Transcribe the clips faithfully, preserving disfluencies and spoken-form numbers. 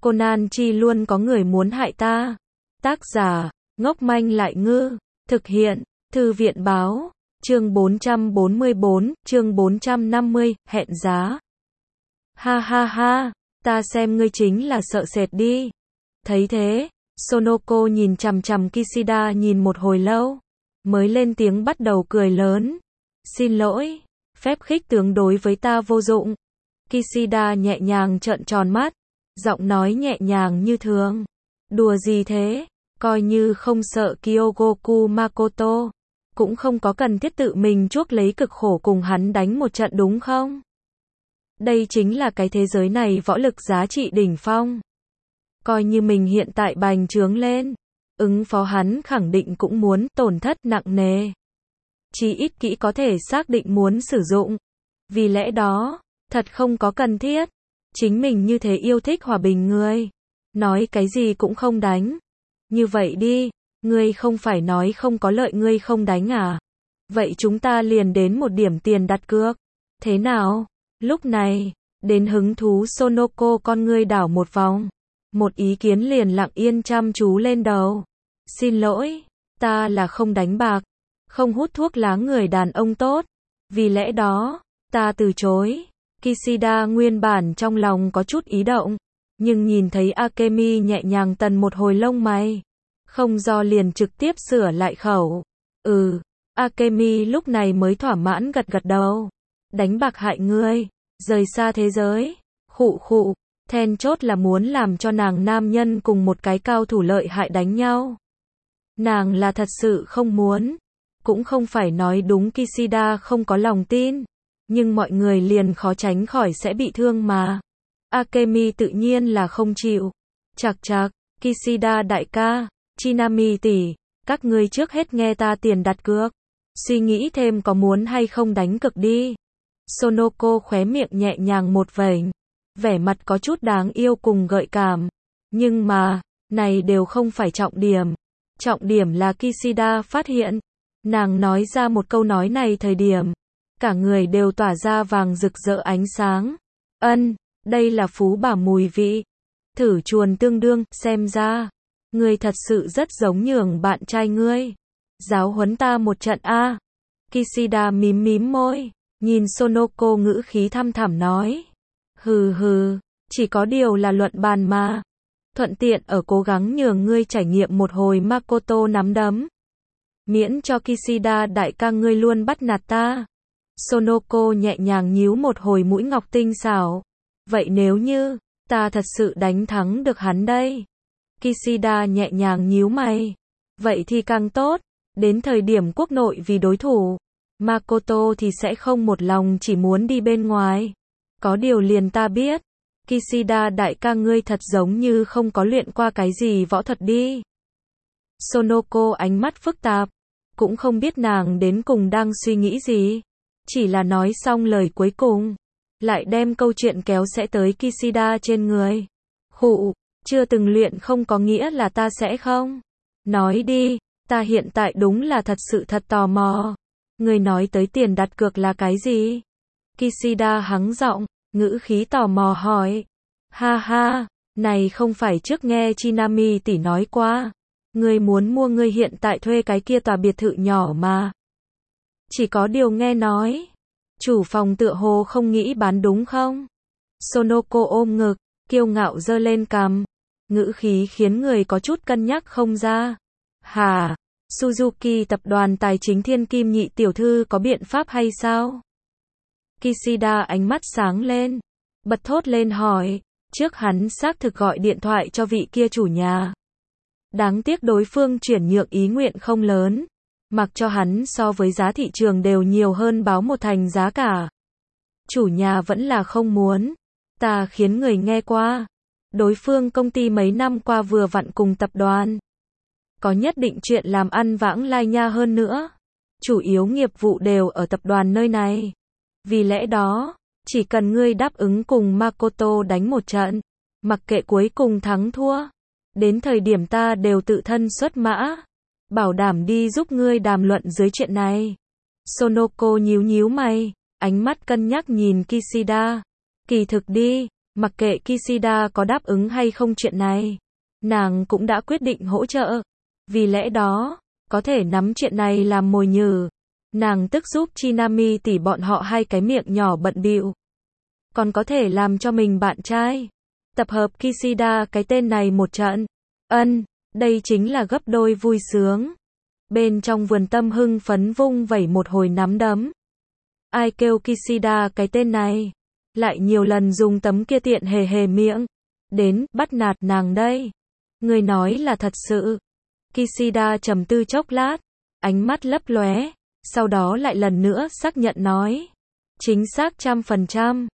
Conan chi luôn có người muốn hại ta. Tác giả, ngốc manh lại ngư. Thực hiện, Thư viện báo. Chương bốn trăm bốn mươi bốn, chương bốn trăm năm mươi, hẹn giá. Ha ha ha, ta xem ngươi chính là sợ sệt đi. Thấy thế, Sonoko nhìn chằm chằm Kishida nhìn một hồi lâu, mới lên tiếng bắt đầu cười lớn. Xin lỗi, phép khích tướng đối với ta vô dụng. Kishida nhẹ nhàng trợn tròn mắt, giọng nói nhẹ nhàng như thường. Đùa gì thế, coi như không sợ Kyogoku Makoto, cũng không có cần thiết tự mình chuốc lấy cực khổ cùng hắn đánh một trận đúng không? Đây chính là cái thế giới này võ lực giá trị đỉnh phong. Coi như mình hiện tại bành trướng lên, ứng phó hắn khẳng định cũng muốn tổn thất nặng nề. Chỉ ít kỹ có thể xác định muốn sử dụng. Vì lẽ đó, thật không có cần thiết. Chính mình như thế yêu thích hòa bình người. Nói cái gì cũng không đánh. Như vậy đi, ngươi không phải nói không có lợi ngươi không đánh à? Vậy chúng ta liền đến một điểm tiền đặt cược. Thế nào? Lúc này, đến hứng thú Sonoko con ngươi đảo một vòng. Một ý kiến liền lặng yên chăm chú lên đầu. Xin lỗi, ta là không đánh bạc, không hút thuốc lá người đàn ông tốt. Vì lẽ đó, ta từ chối. Kishida nguyên bản trong lòng có chút ý động, nhưng nhìn thấy Akemi nhẹ nhàng tần một hồi lông mày, không do liền trực tiếp sửa lại khẩu. Ừ, Akemi lúc này mới thỏa mãn gật gật đầu. Đánh bạc hại ngươi, rời xa thế giới. Khụ khụ, then chốt là muốn làm cho nàng nam nhân cùng một cái cao thủ lợi hại đánh nhau. Nàng là thật sự không muốn. Cũng không phải nói đúng Kishida không có lòng tin, nhưng mọi người liền khó tránh khỏi sẽ bị thương mà. Akemi tự nhiên là không chịu. Chạc chạc, Kishida đại ca, Chinami tỷ, các ngươi trước hết nghe ta tiền đặt cược. Suy nghĩ thêm có muốn hay không đánh cược đi. Sonoko khóe miệng nhẹ nhàng một vểnh, vẻ mặt có chút đáng yêu cùng gợi cảm. Nhưng mà, này đều không phải trọng điểm. Trọng điểm là Kishida phát hiện, nàng nói ra một câu nói này thời điểm, cả người đều tỏa ra vàng rực rỡ ánh sáng. Ân, đây là phú bà mùi vị. Thử chuồn tương đương, xem ra, ngươi thật sự rất giống nhường bạn trai ngươi. Giáo huấn ta một trận a. Kishida mím mím môi, nhìn Sonoko ngữ khí thăm thẳm nói. Hừ hừ, chỉ có điều là luận bàn mà. Thuận tiện ở cố gắng nhường ngươi trải nghiệm một hồi Makoto nắm đấm. Miễn cho Kishida đại ca ngươi luôn bắt nạt ta. Sonoko nhẹ nhàng nhíu một hồi mũi ngọc tinh xảo. Vậy nếu như, ta thật sự đánh thắng được hắn đây. Kishida nhẹ nhàng nhíu mày. Vậy thì càng tốt, đến thời điểm quốc nội vì đối thủ, Makoto thì sẽ không một lòng chỉ muốn đi bên ngoài. Có điều liền ta biết, Kishida đại ca ngươi thật giống như không có luyện qua cái gì võ thuật đi. Sonoko ánh mắt phức tạp, cũng không biết nàng đến cùng đang suy nghĩ gì. Chỉ là nói xong lời cuối cùng, lại đem câu chuyện kéo sẽ tới Kishida trên người. Khụ, chưa từng luyện không có nghĩa là ta sẽ không. Nói đi, ta hiện tại đúng là thật sự thật tò mò. Người nói tới tiền đặt cược là cái gì? Kishida hắng giọng, ngữ khí tò mò hỏi. Ha ha, này không phải trước nghe Chinami tỷ nói qua. Ngươi muốn mua ngươi hiện tại thuê cái kia tòa biệt thự nhỏ mà. Chỉ có điều nghe nói, chủ phòng tựa hồ không nghĩ bán đúng không? Sonoko ôm ngực, kiêu ngạo giơ lên cằm, ngữ khí khiến người có chút cân nhắc không ra. Hả? Suzuki tập đoàn tài chính thiên kim nhị tiểu thư có biện pháp hay sao? Kishida ánh mắt sáng lên, bật thốt lên hỏi, trước hắn xác thực gọi điện thoại cho vị kia chủ nhà. Đáng tiếc đối phương chuyển nhượng ý nguyện không lớn, mặc cho hắn so với giá thị trường đều nhiều hơn báo một thành giá cả. Chủ nhà vẫn là không muốn. Ta khiến người nghe qua, đối phương công ty mấy năm qua vừa vặn cùng tập đoàn có nhất định chuyện làm ăn vãng lai nha hơn nữa. Chủ yếu nghiệp vụ đều ở tập đoàn nơi này. Vì lẽ đó, chỉ cần ngươi đáp ứng cùng Makoto đánh một trận, mặc kệ cuối cùng thắng thua, đến thời điểm ta đều tự thân xuất mã, bảo đảm đi giúp ngươi đàm luận dưới chuyện này. Sonoko nhíu nhíu mày, ánh mắt cân nhắc nhìn Kishida. Kỳ thực đi, Mặc kệ Kishida có đáp ứng hay không chuyện này, nàng cũng đã quyết định hỗ trợ. Vì lẽ đó, có thể nắm chuyện này làm mồi nhử. Nàng tức giúp Chinami tỉ bọn họ hai cái miệng nhỏ bận bịu. Còn có thể làm cho mình bạn trai. Tập hợp Kishida cái tên này một trận. Ân, đây chính là gấp đôi vui sướng. Bên trong vườn tâm hưng phấn vung vẩy một hồi nắm đấm. Ai kêu Kishida cái tên này? Lại nhiều lần dùng tấm kia tiện hề hề miệng. Đến, bắt nạt nàng đây. Người nói là thật sự. Kishida trầm tư chốc lát. Ánh mắt lấp lóe. Sau đó lại lần nữa xác nhận nói. Chính xác trăm phần trăm.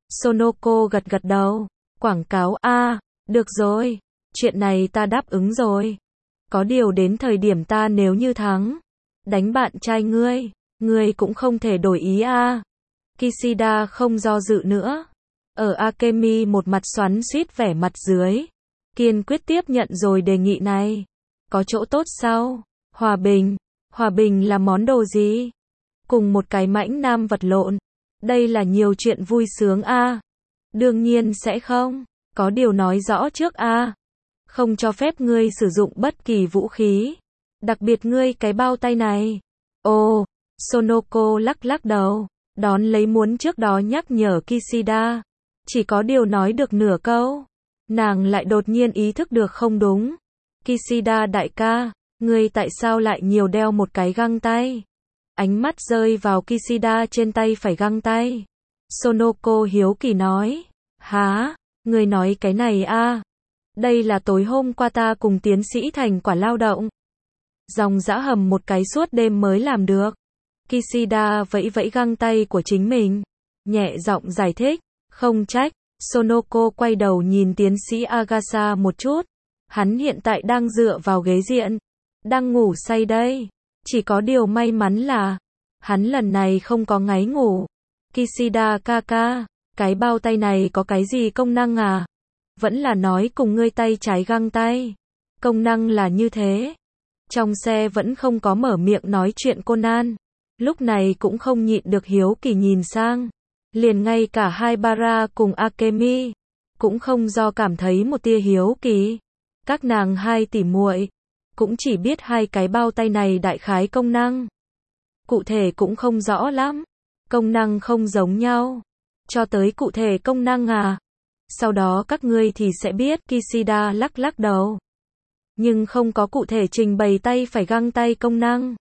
Sonoko gật gật đầu. Quảng cáo a, à, được rồi. Chuyện này ta đáp ứng rồi. Có điều đến thời điểm ta nếu như thắng. Đánh bạn trai ngươi. Ngươi cũng không thể đổi ý a. À. Kishida không do dự nữa. Ở Akemi một mặt xoắn xuýt vẻ mặt dưới. Kiên quyết tiếp nhận rồi đề nghị này. Có chỗ tốt sao? Hòa bình. Hòa bình là món đồ gì? Cùng một cái mãnh nam vật lộn. Đây là nhiều chuyện vui sướng a. À. Đương nhiên sẽ không. Có điều nói rõ trước a. À. Không cho phép ngươi sử dụng bất kỳ vũ khí. Đặc biệt ngươi cái bao tay này. Ồ, Sonoko lắc lắc đầu. Đón lấy muốn trước đó nhắc nhở Kishida. Chỉ có điều nói được nửa câu. Nàng lại đột nhiên ý thức được không đúng. Kishida đại ca, ngươi tại sao lại nhiều đeo một cái găng tay? Ánh mắt rơi vào Kishida trên tay phải găng tay. Sonoko hiếu kỳ nói. Hả? Ngươi nói cái này a? À? Đây là tối hôm qua ta cùng tiến sĩ thành quả lao động. Dòng dã hầm một cái suốt đêm mới làm được. Kishida vẫy vẫy găng tay của chính mình. Nhẹ giọng giải thích. Không trách. Sonoko quay đầu nhìn tiến sĩ Agasa một chút. Hắn hiện tại đang dựa vào ghế diện. Đang ngủ say đây. Chỉ có điều may mắn là hắn lần này không có ngáy ngủ. Kishida kaka, cái bao tay này có cái gì công năng à? Vẫn là nói cùng ngươi tay trái găng tay. Công năng là như thế. Trong xe vẫn không có mở miệng nói chuyện Conan. Lúc này cũng không nhịn được hiếu kỳ nhìn sang. Liền ngay cả Haibara cùng Akemi cũng không do cảm thấy một tia hiếu kỳ. Các nàng hai tỷ muội cũng chỉ biết hai cái bao tay này đại khái công năng. Cụ thể cũng không rõ lắm. Công năng không giống nhau. Cho tới cụ thể công năng à? Sau đó các ngươi thì sẽ biết. Kishida lắc lắc đầu. Nhưng không có cụ thể trình bày tay phải găng tay công năng.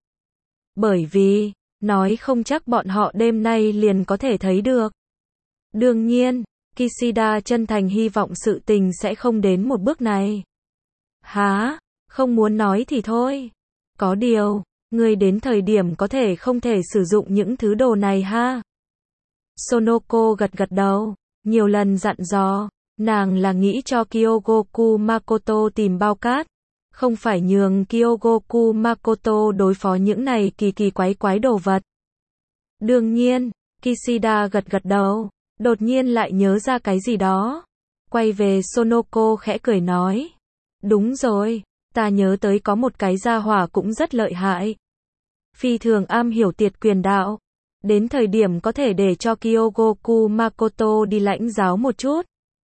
Bởi vì, nói không chắc bọn họ đêm nay liền có thể thấy được. Đương nhiên, Kishida chân thành hy vọng sự tình sẽ không đến một bước này. Hả? Không muốn nói thì thôi. Có điều, ngươi đến thời điểm có thể không thể sử dụng những thứ đồ này ha. Sonoko gật gật đầu, nhiều lần dặn dò, nàng là nghĩ cho Kyogoku Makoto tìm bao cát, không phải nhường Kyogoku Makoto đối phó những này kỳ kỳ quái quái đồ vật. Đương nhiên, Kishida gật gật đầu, đột nhiên lại nhớ ra cái gì đó. Quay về Sonoko khẽ cười nói. Đúng rồi, ta nhớ tới có một cái gia hỏa cũng rất lợi hại. Phi thường am hiểu tiệt quyền đạo. Đến thời điểm có thể để cho Kyogoku Makoto đi lãnh giáo một chút.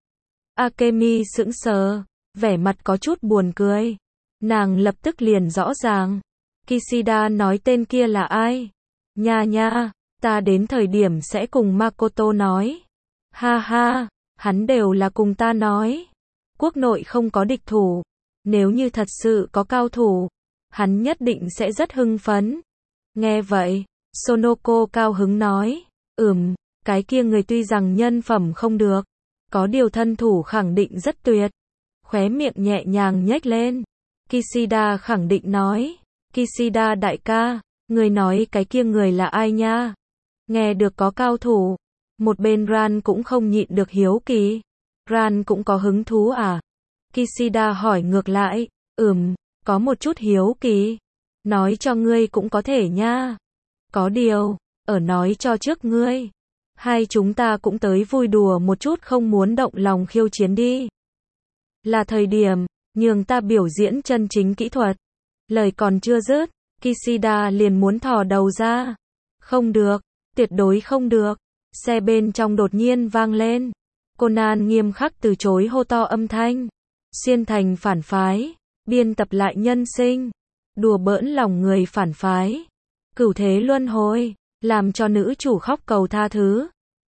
Akemi sững sờ, vẻ mặt có chút buồn cười. Nàng lập tức liền rõ ràng. Kishida nói tên kia là ai? Nha nha, ta đến thời điểm sẽ cùng Makoto nói. Ha ha, hắn đều là cùng ta nói. Quốc nội không có địch thủ. Nếu như thật sự có cao thủ, hắn nhất định sẽ rất hưng phấn. Nghe vậy, Sonoko cao hứng nói. Ừm, cái kia người tuy rằng nhân phẩm không được, có điều thân thủ khẳng định rất tuyệt. Khóe miệng nhẹ nhàng nhếch lên. Kishida khẳng định nói. Kishida đại ca, người nói cái kia người là ai nha? Nghe được có cao thủ. Một bên Ran cũng không nhịn được hiếu kỳ. Ran cũng có hứng thú à? Kishida hỏi ngược lại. Ừm, có một chút hiếu kỳ. Nói cho ngươi cũng có thể nha. Có điều, ở nói cho trước ngươi. Hai chúng ta cũng tới vui đùa một chút không muốn động lòng khiêu chiến đi. Là thời điểm, nhường ta biểu diễn chân chính kỹ thuật. Lời còn chưa dứt, Kishida liền muốn thò đầu ra. Không được, tuyệt đối không được. Xe bên trong đột nhiên vang lên. Conan nghiêm khắc từ chối hô to âm thanh. Xiên thành phản phái, biên tập lại nhân sinh, đùa bỡn lòng người phản phái. Cửu thế luân hồi, làm cho nữ chủ khóc cầu tha thứ.